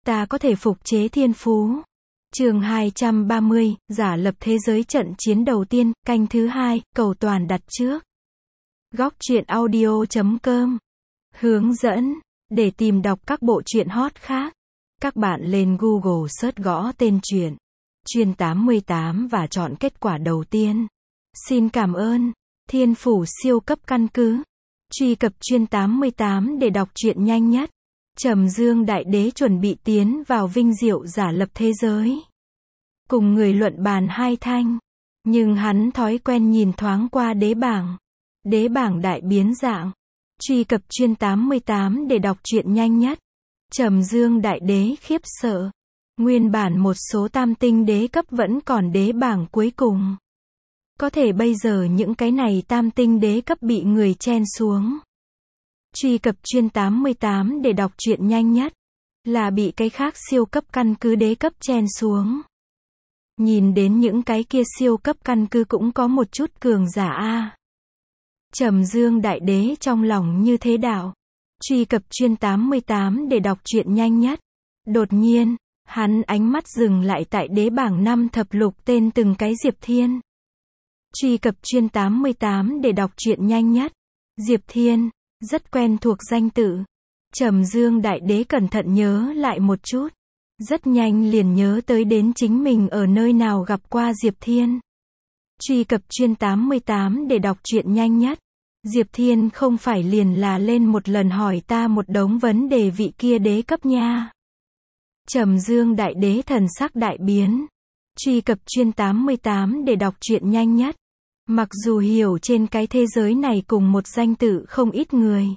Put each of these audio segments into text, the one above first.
ta có thể phục chế thiên phú. Chương 230, giả lập thế giới trận chiến đầu tiên, canh thứ 2, cầu toàn đặt trước. Góc truyện audio.com. Hướng dẫn, để tìm đọc các bộ truyện hot khác, các bạn lên Google search gõ tên truyện Chuyên 88 và chọn kết quả đầu tiên. Xin cảm ơn. Thiên phủ siêu cấp căn cứ. Truy cập Chuyên 88 để đọc truyện nhanh nhất. Trầm Dương Đại Đế chuẩn bị tiến vào vinh diệu giả lập thế giới. Cùng người luận bàn hai thanh. Nhưng hắn thói quen nhìn thoáng qua đế bảng. Đế bảng đại biến dạng. Truy cập Chuyên 88 để đọc truyện nhanh nhất. Trầm Dương Đại Đế khiếp sợ. Nguyên bản một số tam tinh đế cấp vẫn còn đế bảng cuối cùng. Có thể bây giờ những cái này tam tinh đế cấp bị người chen xuống. Truy cập Chuyên 88 để đọc truyện nhanh nhất. Là bị cái khác siêu cấp căn cứ đế cấp chen xuống. Nhìn đến những cái kia siêu cấp căn cứ cũng có một chút cường giả a. Trầm Dương Đại Đế trong lòng như thế đạo. Truy cập Chuyên 88 để đọc truyện nhanh nhất. Đột nhiên, hắn ánh mắt dừng lại tại đế bảng 5 thập lục tên từng cái Diệp Thiên. Truy cập Chuyên 88 để đọc truyện nhanh nhất. Diệp Thiên, rất quen thuộc danh tự. Trầm Dương Đại Đế cẩn thận nhớ lại một chút. Rất nhanh liền nhớ tới đến chính mình ở nơi nào gặp qua Diệp Thiên. Truy cập Chuyên 88 để đọc truyện nhanh nhất. Diệp Thiên không phải liền là lên một lần hỏi ta một đống vấn đề vị kia đế cấp nha. Trầm Dương Đại Đế thần sắc đại biến. Truy cập Chuyên 88 để đọc truyện nhanh nhất. Mặc dù hiểu trên cái thế giới này cùng một danh tự không ít người.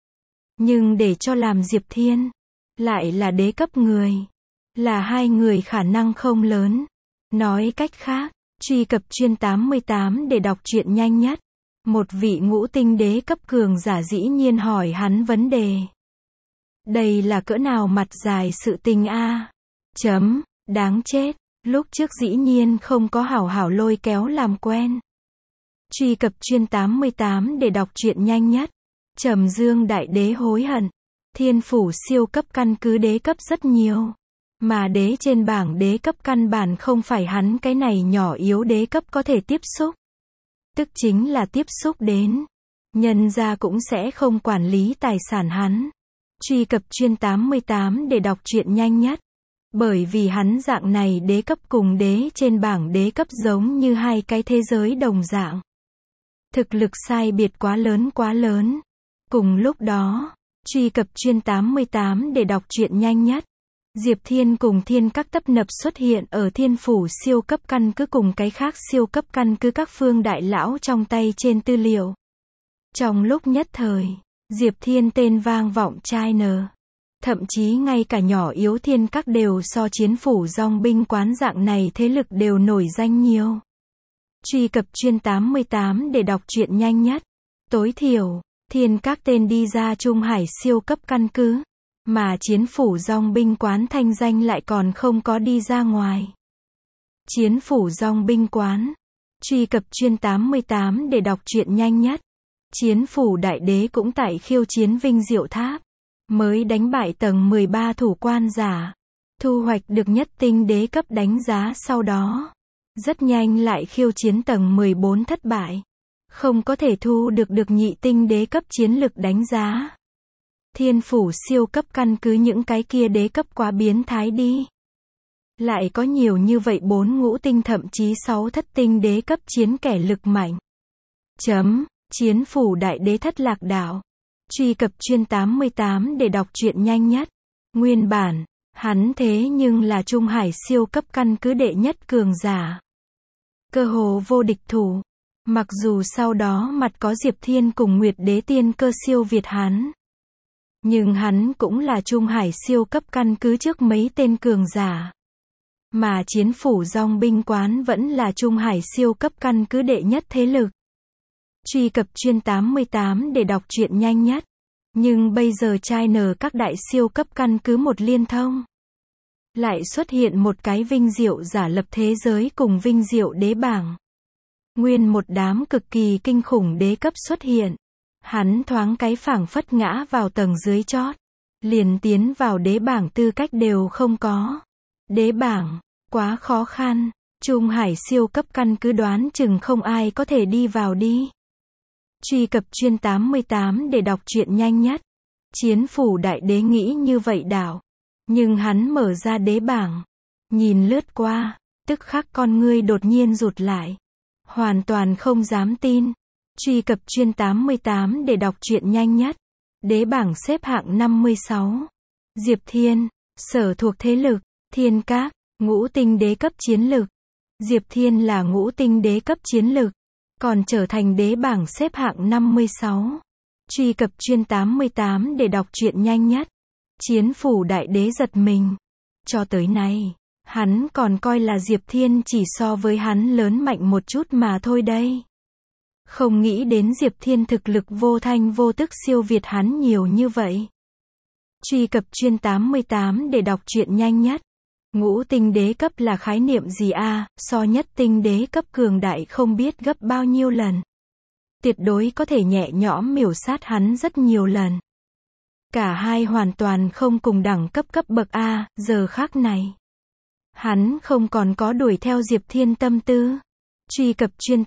Nhưng để cho làm Diệp Thiên, lại là đế cấp người. Là hai người khả năng không lớn. Nói cách khác, truy cập Chuyên 88 để đọc truyện nhanh nhất. Một vị ngũ tinh đế cấp cường giả dĩ nhiên hỏi hắn vấn đề. Đây là cỡ nào mặt dài sự tình a. Đáng chết, lúc trước dĩ nhiên không có hảo hảo lôi kéo làm quen. Truy cập Chuyên 88 để đọc truyện nhanh nhất. Trầm Dương Đại Đế hối hận. Thiên phủ siêu cấp căn cứ đế cấp rất nhiều. Mà đế trên bảng đế cấp căn bản không phải hắn cái này nhỏ yếu đế cấp có thể tiếp xúc. Tức chính là tiếp xúc đến. Nhân ra cũng sẽ không quản lý tài sản hắn. Truy cập Chuyên 88 để đọc truyện nhanh nhất. Bởi vì hắn dạng này đế cấp cùng đế trên bảng đế cấp giống như hai cái thế giới đồng dạng. Thực lực sai biệt quá lớn quá lớn. Cùng lúc đó, truy cập Chuyên 88 để đọc truyện nhanh nhất. Diệp Thiên cùng Thiên Các tấp nập xuất hiện ở thiên phủ siêu cấp căn cứ cùng cái khác siêu cấp căn cứ các phương đại lão trong tay trên tư liệu. Trong lúc nhất thời, Diệp Thiên tên vang vọng China. Thậm chí ngay cả nhỏ yếu Thiên Các đều so chiến phủ dòng binh quán dạng này thế lực đều nổi danh nhiều. Truy cập Chuyên 88 để đọc truyện nhanh nhất. Tối thiểu, Thiên Các tên đi ra Trung Hải siêu cấp căn cứ. Mà chiến phủ dòng binh quán thanh danh lại còn không có đi ra ngoài. Chiến phủ dòng binh quán. Truy cập Chuyên 88 để đọc truyện nhanh nhất. Chiến phủ Đại Đế cũng tại khiêu chiến Vinh Diệu Tháp. Mới đánh bại tầng 13 thủ quan giả. Thu hoạch được nhất tinh đế cấp đánh giá sau đó. Rất nhanh lại khiêu chiến tầng 14 thất bại. Không có thể thu được nhị tinh đế cấp chiến lực đánh giá. Thiên phủ siêu cấp căn cứ những cái kia đế cấp quá biến thái đi. Lại có nhiều như vậy 4 ngũ tinh thậm chí 6 thất tinh đế cấp chiến kẻ lực mạnh. Chiến phủ Đại Đế thất lạc đảo. Truy cập Chuyên 88 để đọc truyện nhanh nhất. Nguyên bản, hắn thế nhưng là Trung Hải siêu cấp căn cứ đệ nhất cường giả. Cơ hồ vô địch thủ. Mặc dù sau đó mặt có Diệp Thiên cùng Nguyệt Đế tiên cơ siêu việt hắn. Nhưng hắn cũng là Trung Hải siêu cấp căn cứ trước mấy tên cường giả. Mà chiến phủ dòng binh quán vẫn là Trung Hải siêu cấp căn cứ đệ nhất thế lực. Truy cập Chuyên 88 để đọc truyện nhanh nhất. Nhưng bây giờ China các đại siêu cấp căn cứ một liên thông. Lại xuất hiện một cái vinh diệu giả lập thế giới cùng vinh diệu đế bảng. Nguyên một đám cực kỳ kinh khủng đế cấp xuất hiện. Hắn thoáng cái phảng phất ngã vào tầng dưới chót. liền tiến vào đế bảng tư cách đều không có. Đế bảng, quá khó khăn. Trung Hải siêu cấp căn cứ đoán chừng không ai có thể đi vào đi. Truy cập chuyên 88 để đọc truyện nhanh nhất. Chiến phủ đại đế nghĩ như vậy đảo. Nhưng hắn mở ra đế bảng. Nhìn lướt qua, tức khắc con ngươi đột nhiên rụt lại. Hoàn toàn không dám tin. Truy cập chuyên 88 để đọc truyện nhanh nhất. Đế bảng xếp hạng 56. Diệp Thiên, sở thuộc thế lực, Thiên Các, ngũ tinh đế cấp chiến lực. Diệp Thiên là ngũ tinh đế cấp chiến lực, còn trở thành đế bảng xếp hạng 56. Truy cập chuyên 88 để đọc truyện nhanh nhất. Chiến phủ đại đế giật mình. Cho tới nay, hắn còn coi là Diệp Thiên chỉ so với hắn lớn mạnh một chút mà thôi đây. Không nghĩ đến Diệp Thiên thực lực vô thanh vô tức siêu việt hắn nhiều như vậy. Truy cập chuyên 88 để đọc truyện nhanh nhất. Ngũ tinh đế cấp là khái niệm gì a? So nhất tinh đế cấp cường đại không biết gấp bao nhiêu lần. Tuyệt đối có thể nhẹ nhõm miểu sát hắn rất nhiều lần. Cả hai hoàn toàn không cùng đẳng cấp cấp bậc a, giờ khác này. Hắn không còn có đuổi theo Diệp Thiên tâm tư. Truy cập chuyên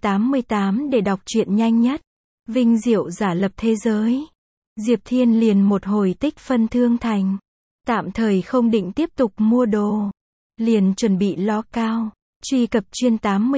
88 để đọc truyện nhanh nhất. Vinh diệu giả lập thế giới. Diệp Thiên liền một hồi tích phân thương thành. Tạm thời không định tiếp tục mua đồ. Liền chuẩn bị ló cao. Truy cập chuyên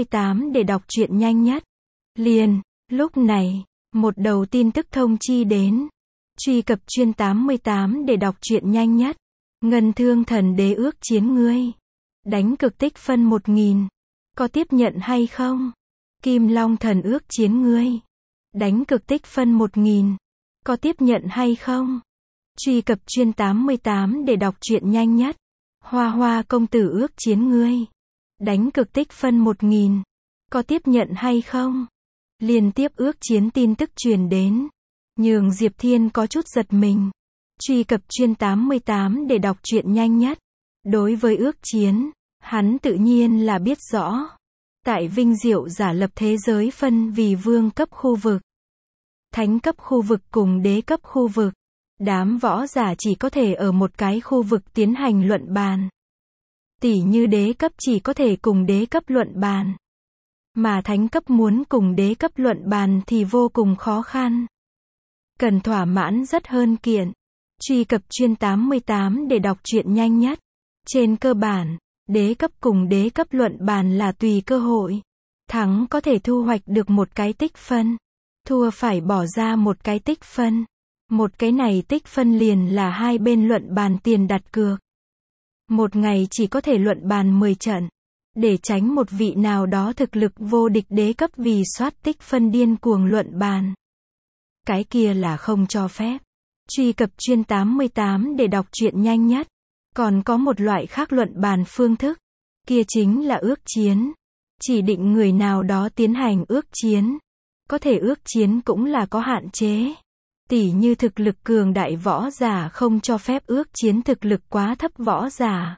88 để đọc truyện nhanh nhất. Liền, lúc này, một đầu tin tức thông chi đến. Truy cập chuyên 88 để đọc truyện nhanh nhất. Ngân Thương Thần Đế ước chiến ngươi. Đánh cực tích phân 1000. Có tiếp nhận hay không? Kim Long Thần ước chiến ngươi. Đánh cực tích phân 1000. Có tiếp nhận hay không? Truy cập chuyên 88 để đọc truyện nhanh nhất. Hoa Hoa công tử ước chiến ngươi. Đánh cực tích phân 1000. Có tiếp nhận hay không? Liên tiếp ước chiến tin tức truyền đến. Nhường Diệp Thiên có chút giật mình. Truy cập chuyên 88 để đọc truyện nhanh nhất. Đối với ước chiến, hắn tự nhiên là biết rõ. Tại Vinh Diệu giả lập thế giới phân vì vương cấp khu vực, thánh cấp khu vực cùng đế cấp khu vực. Đám võ giả chỉ có thể ở một cái khu vực tiến hành luận bàn. Tỉ như đế cấp chỉ có thể cùng đế cấp luận bàn. Mà thánh cấp muốn cùng đế cấp luận bàn thì vô cùng khó khăn. Cần thỏa mãn rất hơn kiện. Truy cập chuyên 88 để đọc truyện nhanh nhất. Trên cơ bản, đế cấp cùng đế cấp luận bàn là tùy cơ hội. Thắng có thể thu hoạch được một cái tích phân. Thua phải bỏ ra một cái tích phân. Một cái này tích phân liền là hai bên luận bàn tiền đặt cược. Một ngày chỉ có thể luận bàn 10 trận. Để tránh một vị nào đó thực lực vô địch đế cấp vì soát tích phân điên cuồng luận bàn. Cái kia là không cho phép. Truy cập chuyên 88 để đọc truyện nhanh nhất. Còn có một loại khác luận bàn phương thức. Kia chính là ước chiến. Chỉ định người nào đó tiến hành ước chiến. Có thể ước chiến cũng là có hạn chế. Tỉ như thực lực cường đại võ giả không cho phép ước chiến thực lực quá thấp võ giả.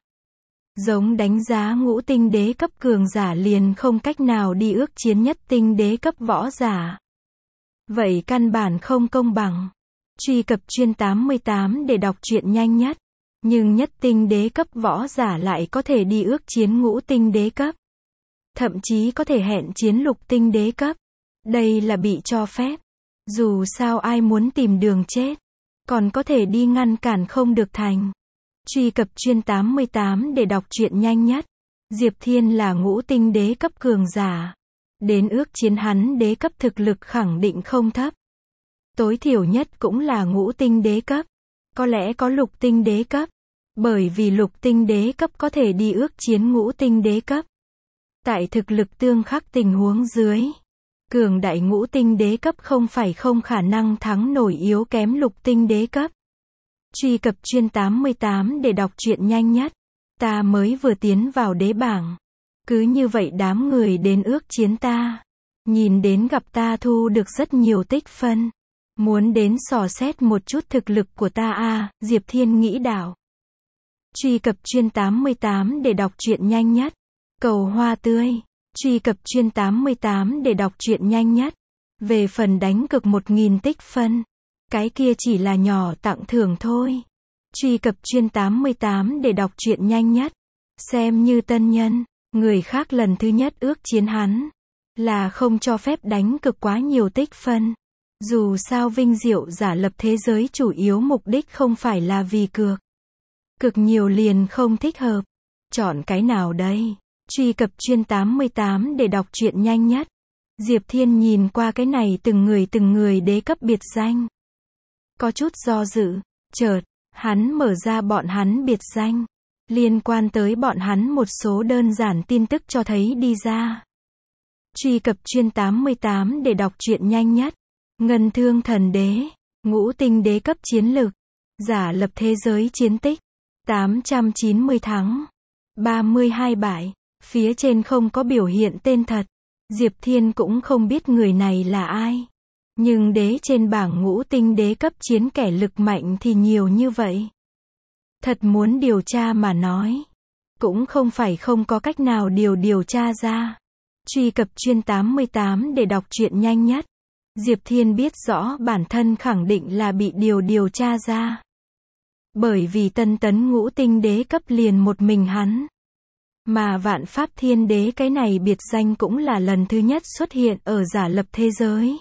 Giống đánh giá ngũ tinh đế cấp cường giả liền không cách nào đi ước chiến nhất tinh đế cấp võ giả. Vậy căn bản không công bằng. Truy cập chuyên 88 để đọc truyện nhanh nhất. Nhưng nhất tinh đế cấp võ giả lại có thể đi ước chiến ngũ tinh đế cấp. Thậm chí có thể hẹn chiến lục tinh đế cấp. Đây là bị cho phép. Dù sao ai muốn tìm đường chết, còn có thể đi ngăn cản không được thành. Truy cập chuyên 88 để đọc truyện nhanh nhất. Diệp Thiên là ngũ tinh đế cấp cường giả. Đến ước chiến hắn đế cấp thực lực khẳng định không thấp. Tối thiểu nhất cũng là ngũ tinh đế cấp. Có lẽ có lục tinh đế cấp. Bởi vì lục tinh đế cấp có thể đi ước chiến ngũ tinh đế cấp. Tại thực lực tương khắc tình huống dưới, cường đại ngũ tinh đế cấp không phải không khả năng thắng nổi yếu kém lục tinh đế cấp. Truy cập chuyên 88 để đọc truyện nhanh nhất. Ta mới vừa tiến vào đế bảng. Cứ như vậy đám người đến ước chiến ta. Nhìn đến gặp ta thu được rất nhiều tích phân. Muốn đến dò xét một chút thực lực của ta a, Diệp Thiên nghĩ đảo. Truy cập chuyên 88 để đọc truyện nhanh nhất. Cầu hoa tươi. Truy cập chuyên 88 để đọc truyện nhanh nhất. Về phần đánh cực 1000 tích phân. Cái kia chỉ là nhỏ tặng thưởng thôi. Truy cập chuyên 88 để đọc truyện nhanh nhất. Xem như tân nhân, người khác lần thứ nhất ước chiến hắn là không cho phép đánh cực quá nhiều tích phân. Dù sao vinh diệu giả lập thế giới chủ yếu mục đích không phải là vì cược. Cực nhiều liền không thích hợp. Chọn cái nào đây? Truy cập chuyên 88 để đọc truyện nhanh nhất. Diệp Thiên nhìn qua cái này từng người đế cấp biệt danh. Có chút do dự, chợt, hắn mở ra bọn hắn biệt danh. Liên quan tới bọn hắn một số đơn giản tin tức cho thấy đi ra. Truy cập chuyên 88 để đọc truyện nhanh nhất. Ngân Thương Thần Đế, ngũ tinh đế cấp chiến lực, giả lập thế giới chiến tích, 890 thắng, 32 bại, phía trên không có biểu hiện tên thật. Diệp Thiên cũng không biết người này là ai. Nhưng đế trên bảng ngũ tinh đế cấp chiến kẻ lực mạnh thì nhiều như vậy. Thật muốn điều tra mà nói, cũng không phải không có cách nào điều tra ra. Truy cập chuyên 88 để đọc truyện nhanh nhất. Diệp Thiên biết rõ bản thân khẳng định là bị điều tra ra. Bởi vì tân tấn ngũ tinh đế cấp liền một mình hắn. Mà Vạn Pháp Thiên Đế cái này biệt danh cũng là lần thứ nhất xuất hiện ở giả lập thế giới.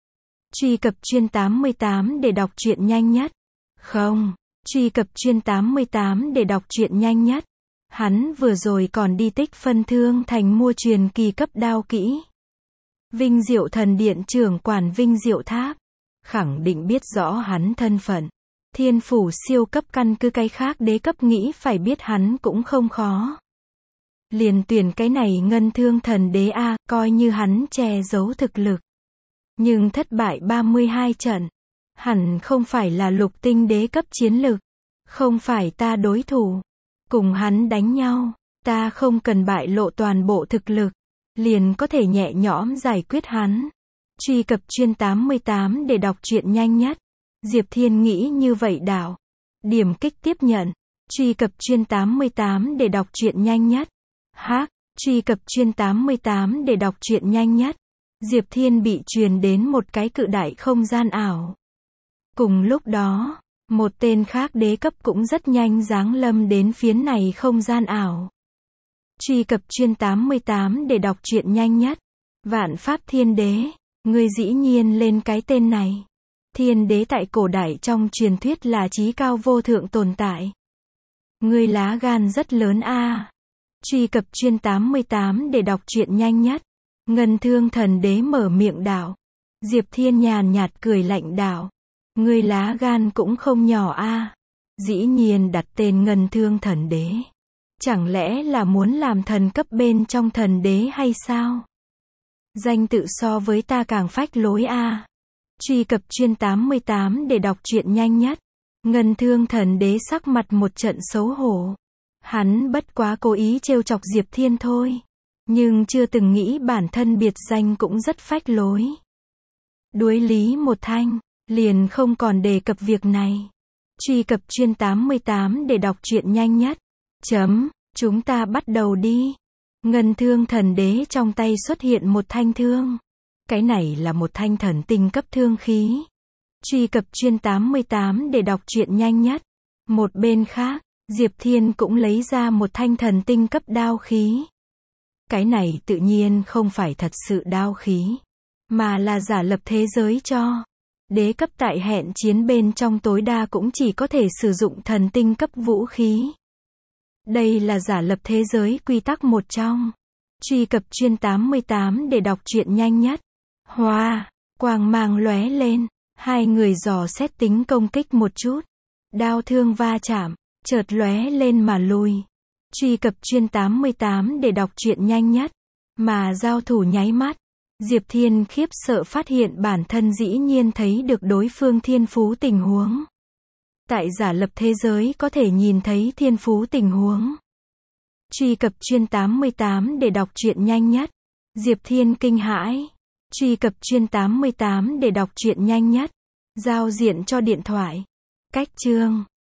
Truy cập chuyên 88 để đọc truyện nhanh nhất. Không, truy cập chuyên 88 để đọc truyện nhanh nhất. Hắn vừa rồi còn đi tích phân Thương Thành mua truyền kỳ cấp đao kỹ. Vinh Diệu Thần Điện trưởng quản Vinh Diệu Tháp khẳng định biết rõ hắn thân phận. Thiên phủ siêu cấp căn cứ cái khác đế cấp nghĩ phải biết hắn cũng không khó. Liền tuyển cái này Ngân Thương Thần Đế a, coi như hắn che giấu thực lực. Nhưng thất bại 32 trận. Hẳn không phải là lục tinh đế cấp chiến lực. Không phải ta đối thủ. Cùng hắn đánh nhau, ta không cần bại lộ toàn bộ thực lực. Liền có thể nhẹ nhõm giải quyết hắn. Truy cập chuyên 88 để đọc truyện nhanh nhất. Diệp Thiên nghĩ như vậy đảo. Điểm kích tiếp nhận. Truy cập chuyên 88 để đọc truyện nhanh nhất. Truy cập chuyên 88 để đọc truyện nhanh nhất. Diệp Thiên bị truyền đến một cái cự đại không gian ảo. Cùng lúc đó, một tên khác đế cấp cũng rất nhanh giáng lâm đến phiến này không gian ảo. Truy cập chuyên 88 để đọc truyện nhanh nhất. Vạn Pháp Thiên Đế, ngươi dĩ nhiên lên cái tên này. Thiên đế tại cổ đại trong truyền thuyết là chí cao vô thượng tồn tại. Ngươi lá gan rất lớn a. Truy cập chuyên 88 để đọc truyện nhanh nhất. Ngân Thương Thần Đế mở miệng đảo. Diệp Thiên nhàn nhạt cười lạnh đảo. Ngươi lá gan cũng không nhỏ a. Dĩ nhiên đặt tên Ngân Thương Thần Đế. Chẳng lẽ là muốn làm thần cấp bên trong thần đế hay sao? Danh tự so với ta càng phách lối a. Truy cập chuyên 88 để đọc truyện nhanh nhất. Ngân Thương Thần Đế sắc mặt một trận xấu hổ. Hắn bất quá cố ý trêu chọc Diệp Thiên thôi. Nhưng chưa từng nghĩ bản thân biệt danh cũng rất phách lối. Đuối lý một thanh, liền không còn đề cập việc này. Truy cập chuyên 88 để đọc truyện nhanh nhất. Chúng ta bắt đầu đi. Ngân Thương Thần Đế trong tay xuất hiện một thanh thương. Cái này là một thanh thần tinh cấp thương khí. Truy cập chuyên 88 để đọc truyện nhanh nhất. Một bên khác, Diệp Thiên cũng lấy ra một thanh thần tinh cấp đao khí. Cái này tự nhiên không phải thật sự đao khí, mà là giả lập thế giới cho. Đế cấp tại hẹn chiến bên trong tối đa cũng chỉ có thể sử dụng thần tinh cấp vũ khí. Đây là giả lập thế giới quy tắc một trong. Truy cập chuyên 88 để đọc truyện nhanh nhất. Quang mang lóe lên, hai người dò xét tính công kích một chút. Đao thương va chạm, chợt lóe lên mà lùi. Truy cập chuyên 88 để đọc truyện nhanh nhất. Mà giao thủ nháy mắt, Diệp Thiên khiếp sợ phát hiện bản thân dĩ nhiên thấy được đối phương thiên phú tình huống. Tại giả lập thế giới có thể nhìn thấy thiên phú tình huống. Truy cập chuyên 88 để đọc truyện nhanh nhất. Diệp Thiên kinh hãi. Truy cập chuyên 88 để đọc truyện nhanh nhất. Giao diện cho điện thoại. Cách chương